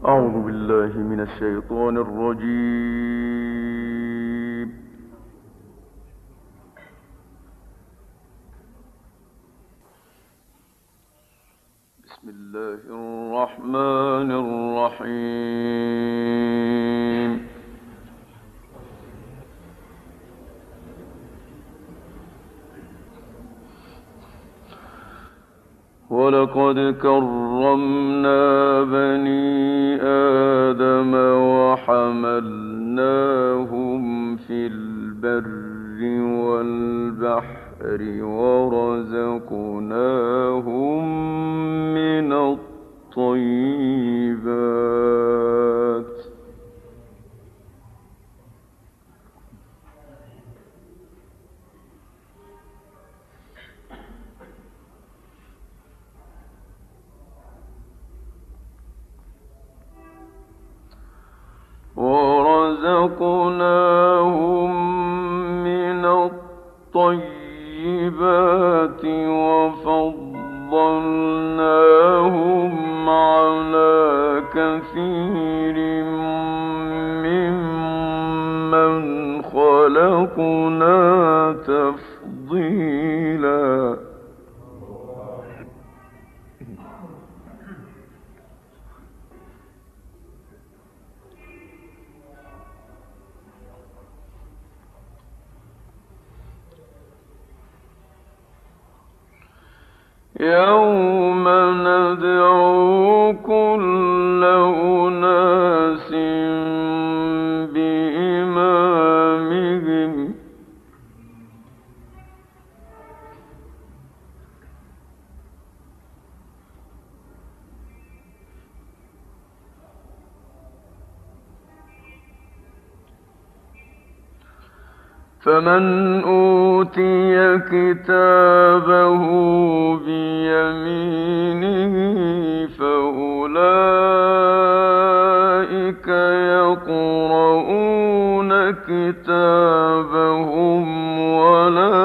أعوذ بالله من الشيطان الرجيم. بسم الله الرحمن الرحيم. ولقد كرمنا بني آدم وحملناهم في البر والبحر ورزقناهم من الطيبات وفضلناهم على كثير ممن خلقنا تفضيلا. يوم ندعو كل أناس بإمامهم فمن أوتي كتابه بيمينه فأولئك يقرؤون كتابهم ولا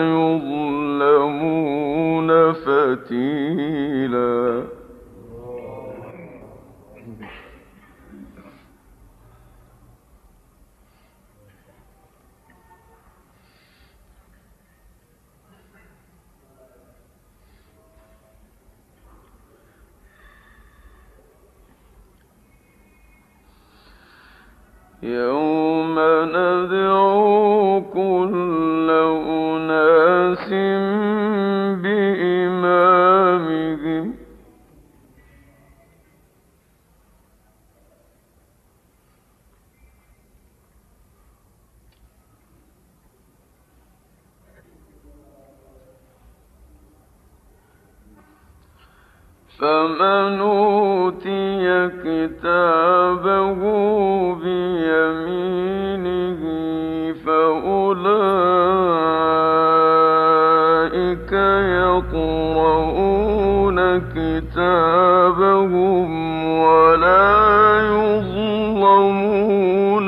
يظلمون فتيلا. يوم ندعو كل أناس بإمامهم فمن أوتي كتابه بيمينه فأولئك يقرؤون كتابهم ولا يظلمون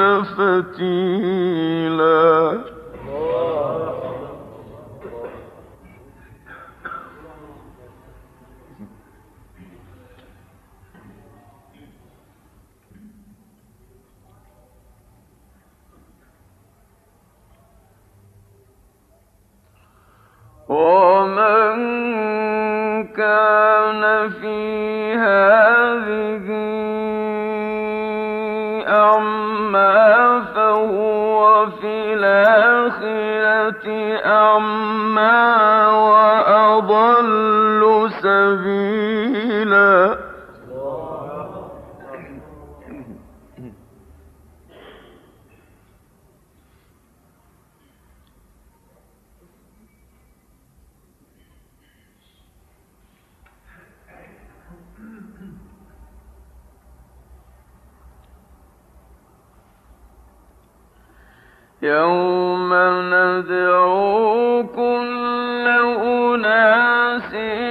فتيلا. ومن كان في هذه أعمى فهو في الآخرة أعمى وأضل سبيلا. يوم ندعو كل أناس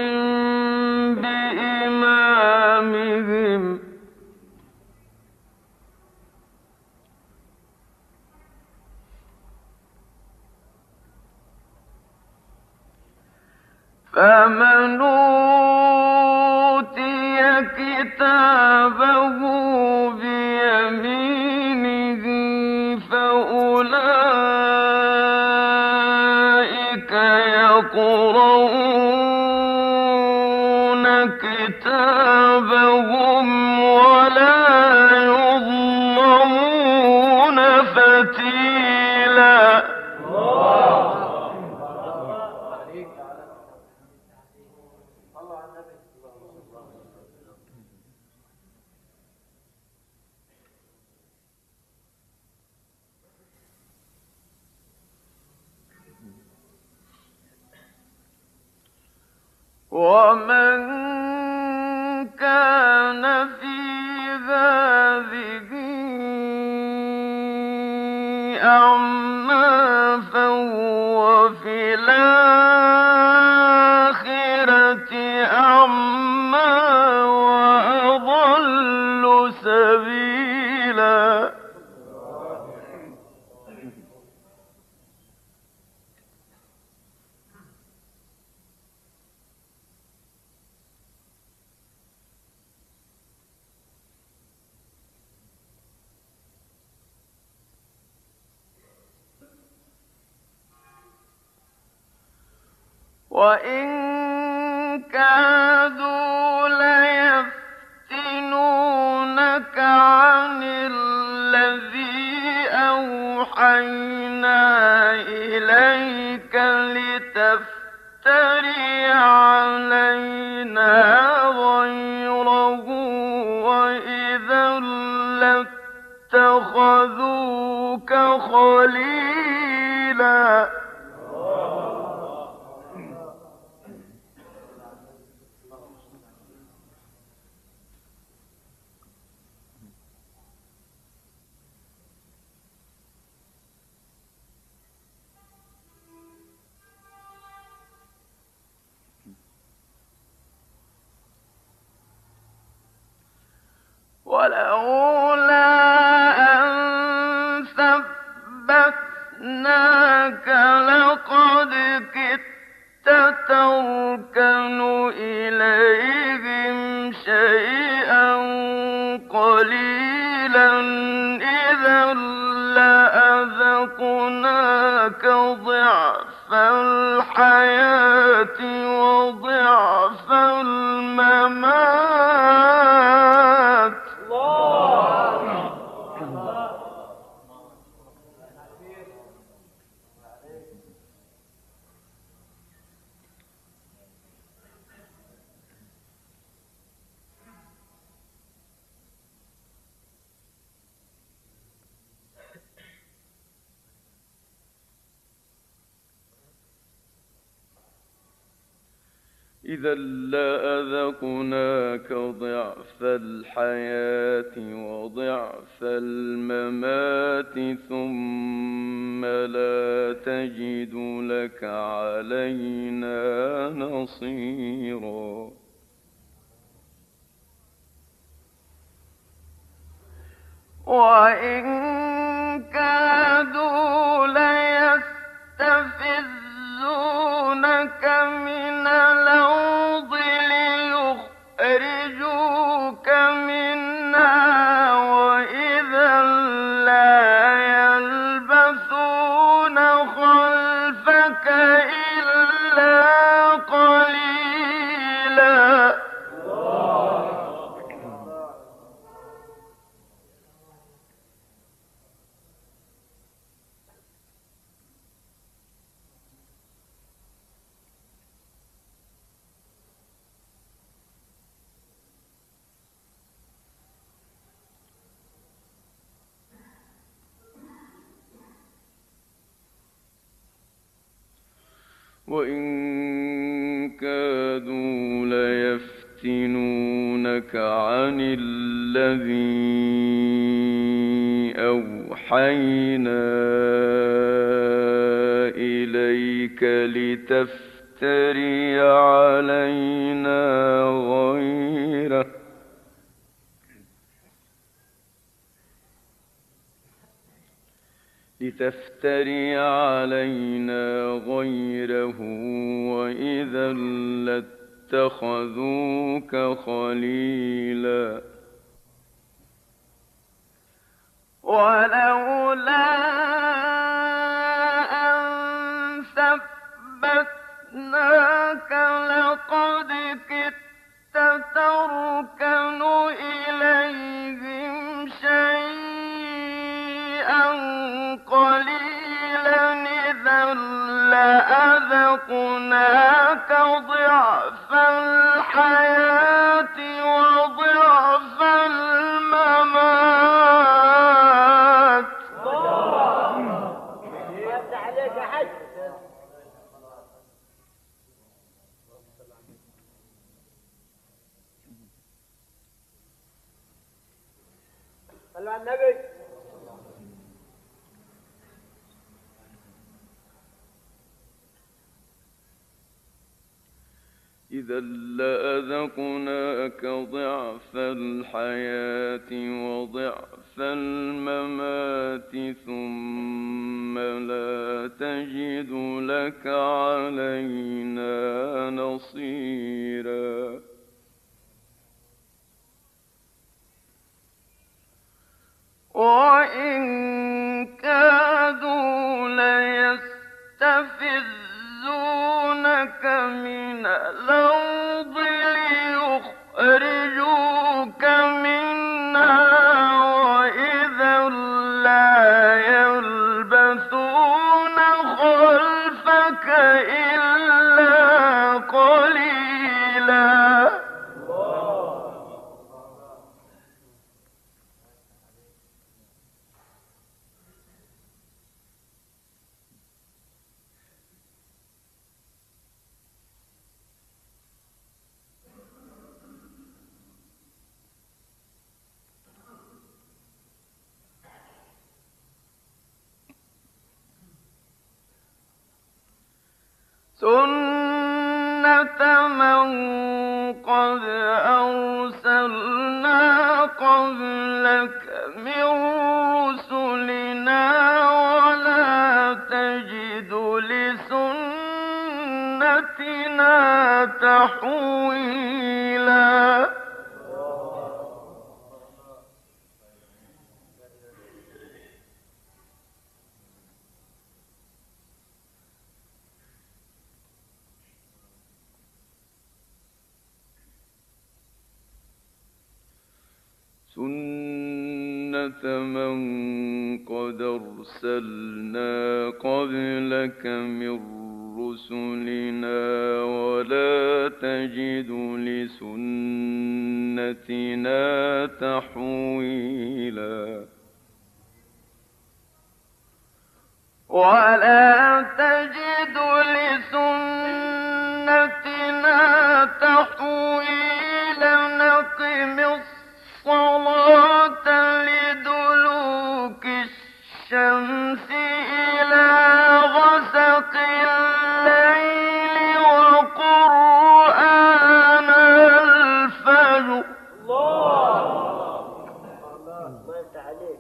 بإمامهم فمن أوتي كتابه حسابهم ولا يظلمون فتيلا. ومن كان في هذه أعمى فهو في الآخرة أعمى وأضل سبيلا. وإن كادوا ليفتنونك عن الذي أوحينا إليك لتفتري علينا غيره وإذا لاتخذوك خليلا. ولولا أن ثبتناك لقد كدت تركن إليهم شيئا قليلا إذا لأذقناك ضعف الحياة وضعف الممات. إذا لأذقناك ضعف الحياة وضعف الممات ثم لا تجد لك علينا نصيرا. وإن كادوا ليستفزونك من الأرض ليخرجوك منها وإذا لا يلبثون خلفك إلا قليلا. وإن كادوا ليفتنونك عن الذي أوحينا إليك لتفتري علينا غيره وإذا لاتخذوك خليلا. ولولا أن ثبتناك لقد كدت تركن صلوا على النبي. إذا لأذقناك ضعف الحياة وضعف الممات ثم لا تجد لك علينا نصيرا وإن كادوا ليستفزونك من الأرض ليخرجوك منها وإذا لا يلبثون خلفك إلا قليلا سنة من قد أرسلنا قبلك من رسلنا ولا تجد لسنتنا تحويلا سنة من قد أرسلنا قبلك من رسلنا ولا تجد لسنتنا تحويلا ولا تجد لسنتنا تحويلا نقم الصلاة لدلوك الشمس إلى غسق الليل وقرآن الفجر الله يفتح عليك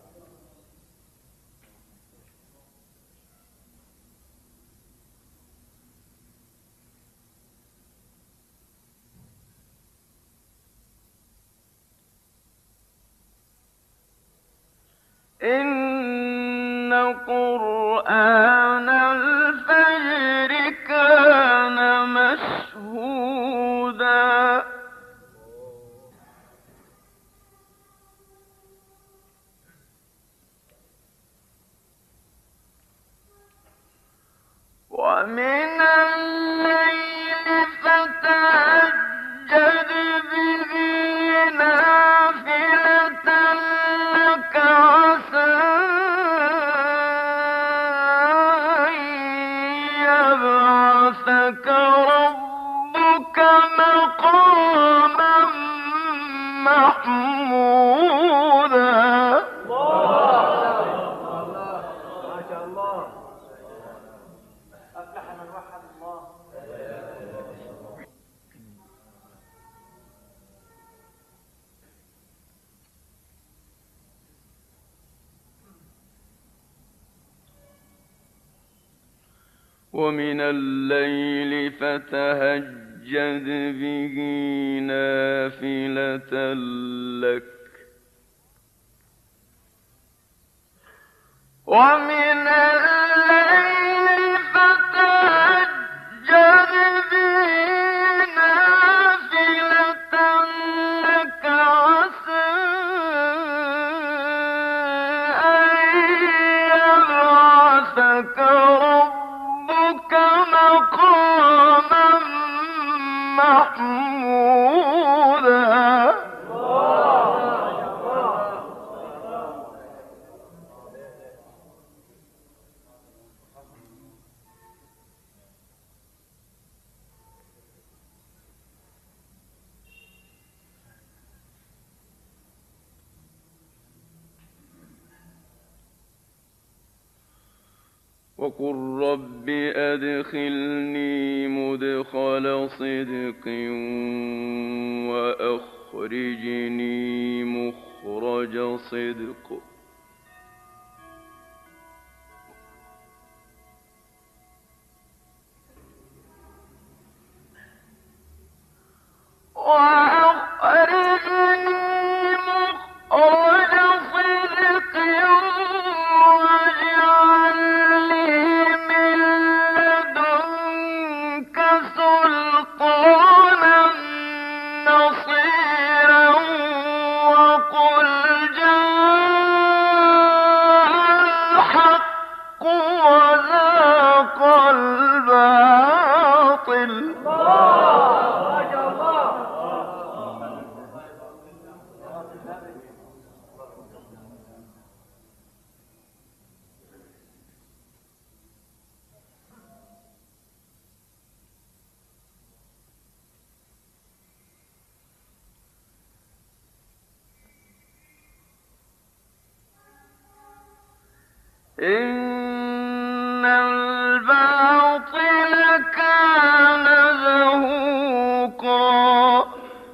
إن قرآن الفجر كان مشهودا ومن الليل فتهجد به نافلة لك عسى أن يبعثك ربك مقاما محمودا ومن الليل فتهجد به نافلة لك ومن الليل فتهجد به نافلة لك عسى أن يبعثك ربك مقاما محمودا وقل رب أدخلني مدخل صدق وأخرجني مخرج صدق. إن الباطل كان زهوقا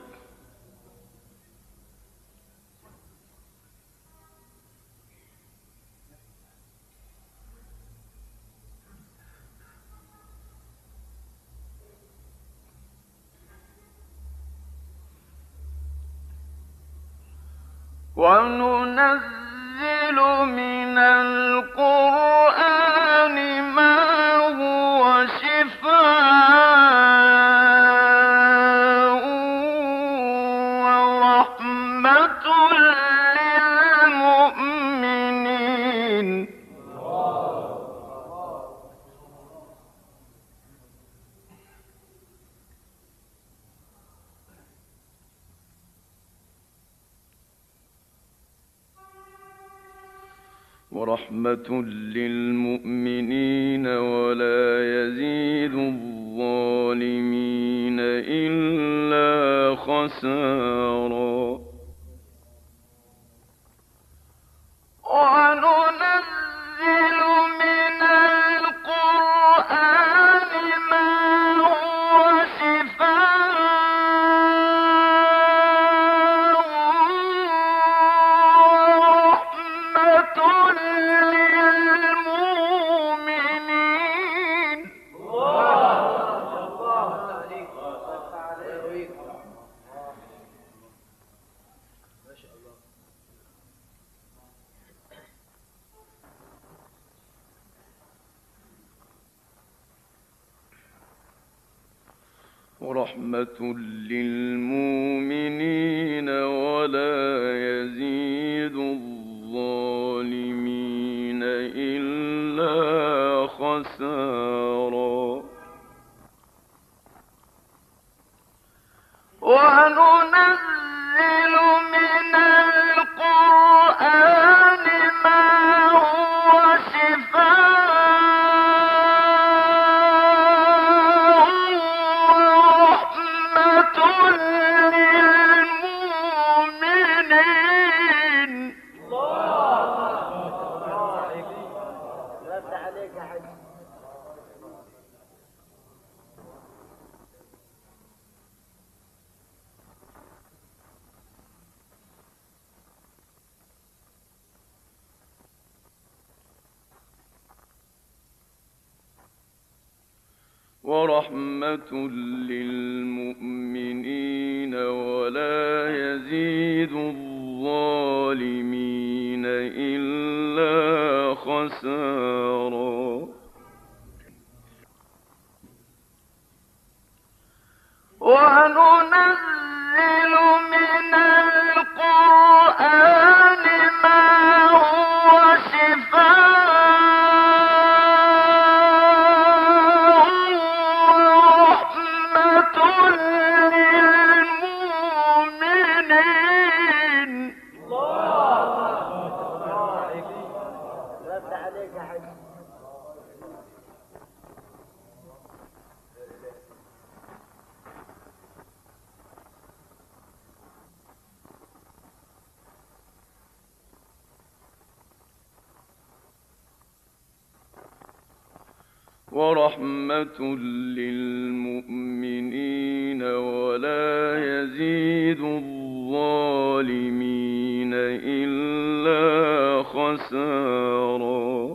وننزل من القرآن ما هو شفاء ورحمة للمؤمنين ولا يزيد الظالمين إلا خسارا. وننزل من القرآن ما هو شفاء ورحمة للمؤمنين ولا يزيد الظالمين إلا خسارا. وننزل من القرآن ما هو شفاء ورحمة للمؤمنين ورحمة للمؤمنين ولا يزيد الظالمين إلا خسارا. وننزل من القرآن ما هو شفاء ورحمة للمؤمنين ورحمة للمؤمنين ولا يزيد الظالمين إلا خسارا.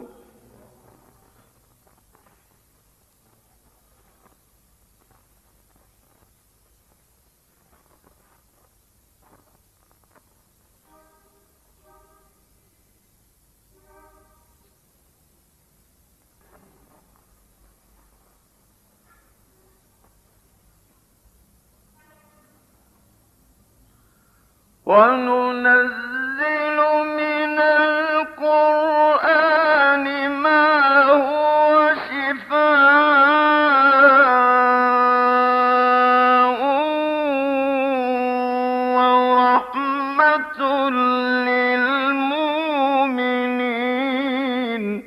وننزل من القرآن ما هو شفاء ورحمة للمؤمنين.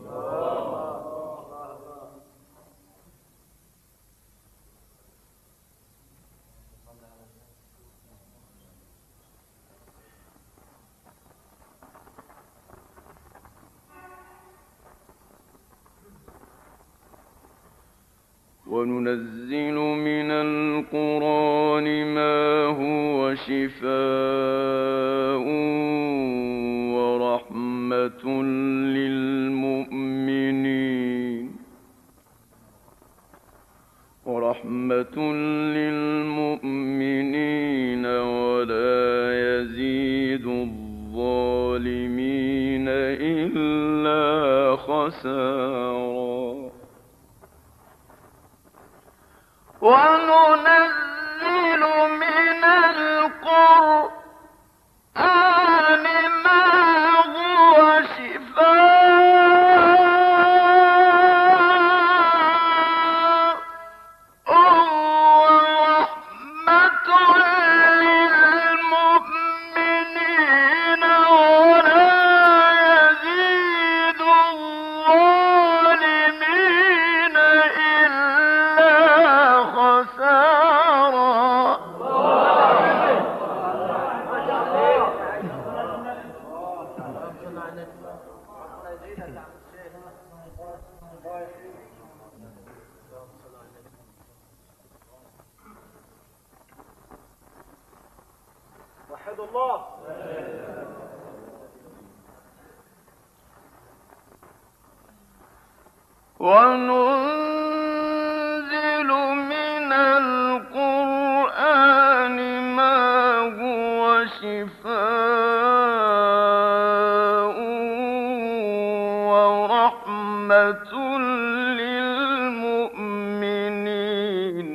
وننزل من القرآن ما هو شفاء ورحمة للمؤمنين ولا يزيد الظالمين إلا خسارا. وننزل من القرآن ما هو شفاء ورحمة للمؤمنين ولا يزيد الظالمين إلا خسارا. وحد الله. وننزل من القرآن ما هو شفاء ورحمة للمؤمنين.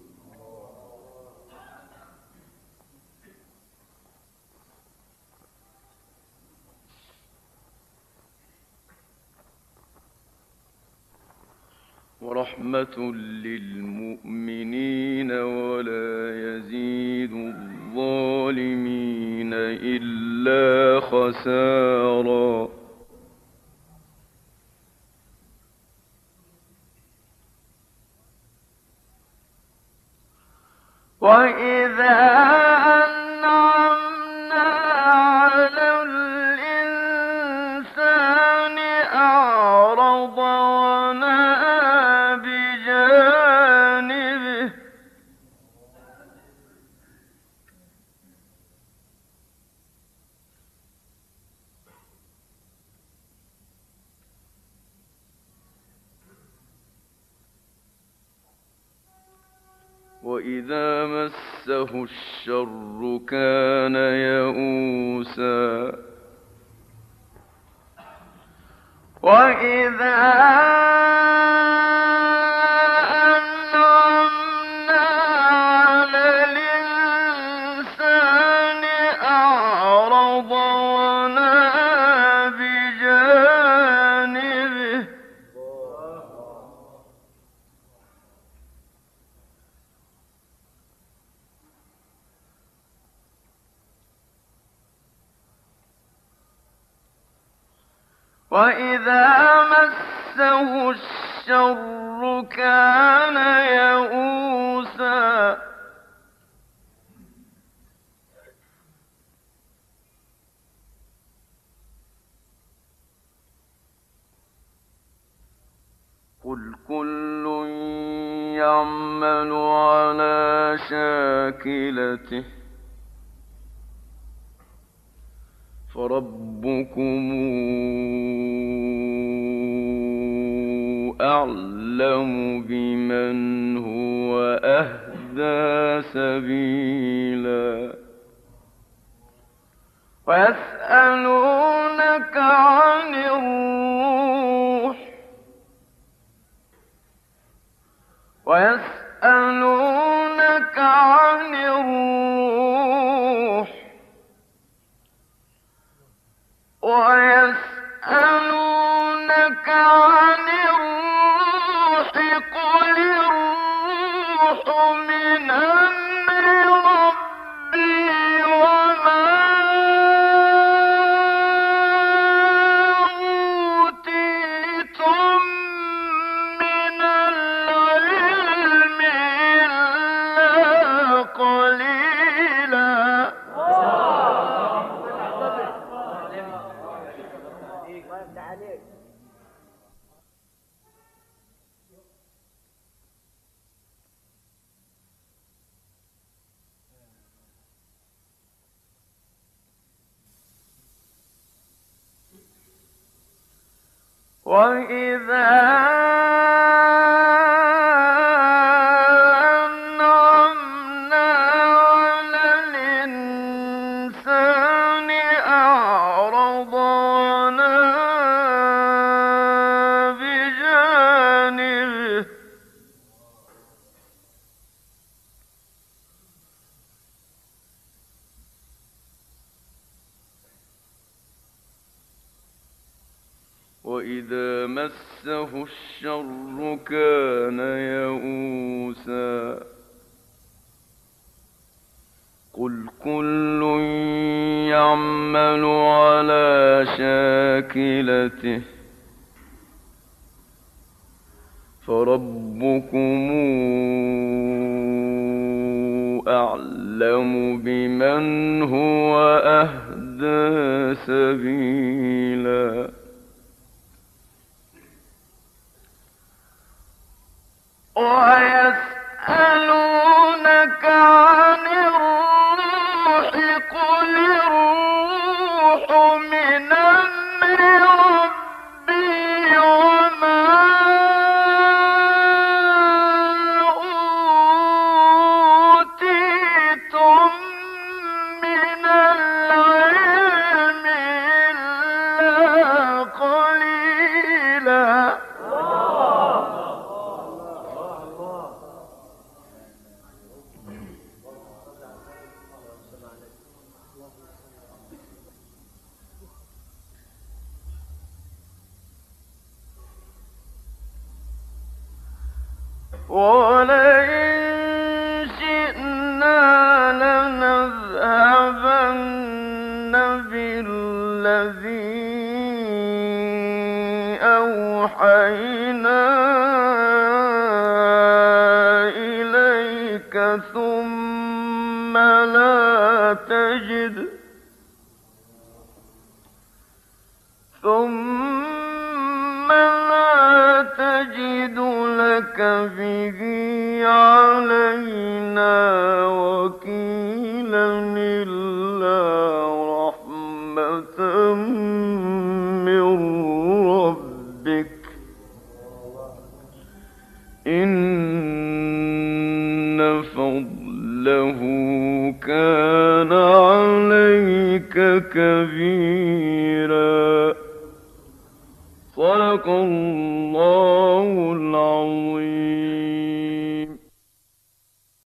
ورحمة للمؤمنين ولا يزيد الظالمين إلا خسارا. وإذا أنعمنا على الإنسان أعرض ونأى بجانبه. وإذا مسه الشر كان يئوسا. وإذا أنعمنا على الإنسان أعرض ونأى بجانبه. وإذا مسه الشر كان يئوسا. قل كل يعمل على شاكلته فربكم أعلم بمن هو أهدى سبيلا ويسألونك عن الروح ويسألونك عن الروح ويسألونك عن الروح قل الروح من أمر ربي وما أوتيتم من العلم إلا قليلا وإذا أنعمنا على الإنسان أعرض ونأى بجانبه وإذا مسه الشر كان يئوسا قل كل يعمل على شاكلته فربكم أعلم بمن هو أهدى سبيلا ويسألونك عن الروح قل الروح من أمر ربي وما أوتيتم من العلم إلا قليلا ولئن شئنا لنذهبن بالذي أوحينا إليك ثم لا تجد لك به علينا وكيلا إلا رحمة من ربك إن فضله كان عليك كبيرا صدق الله العظيم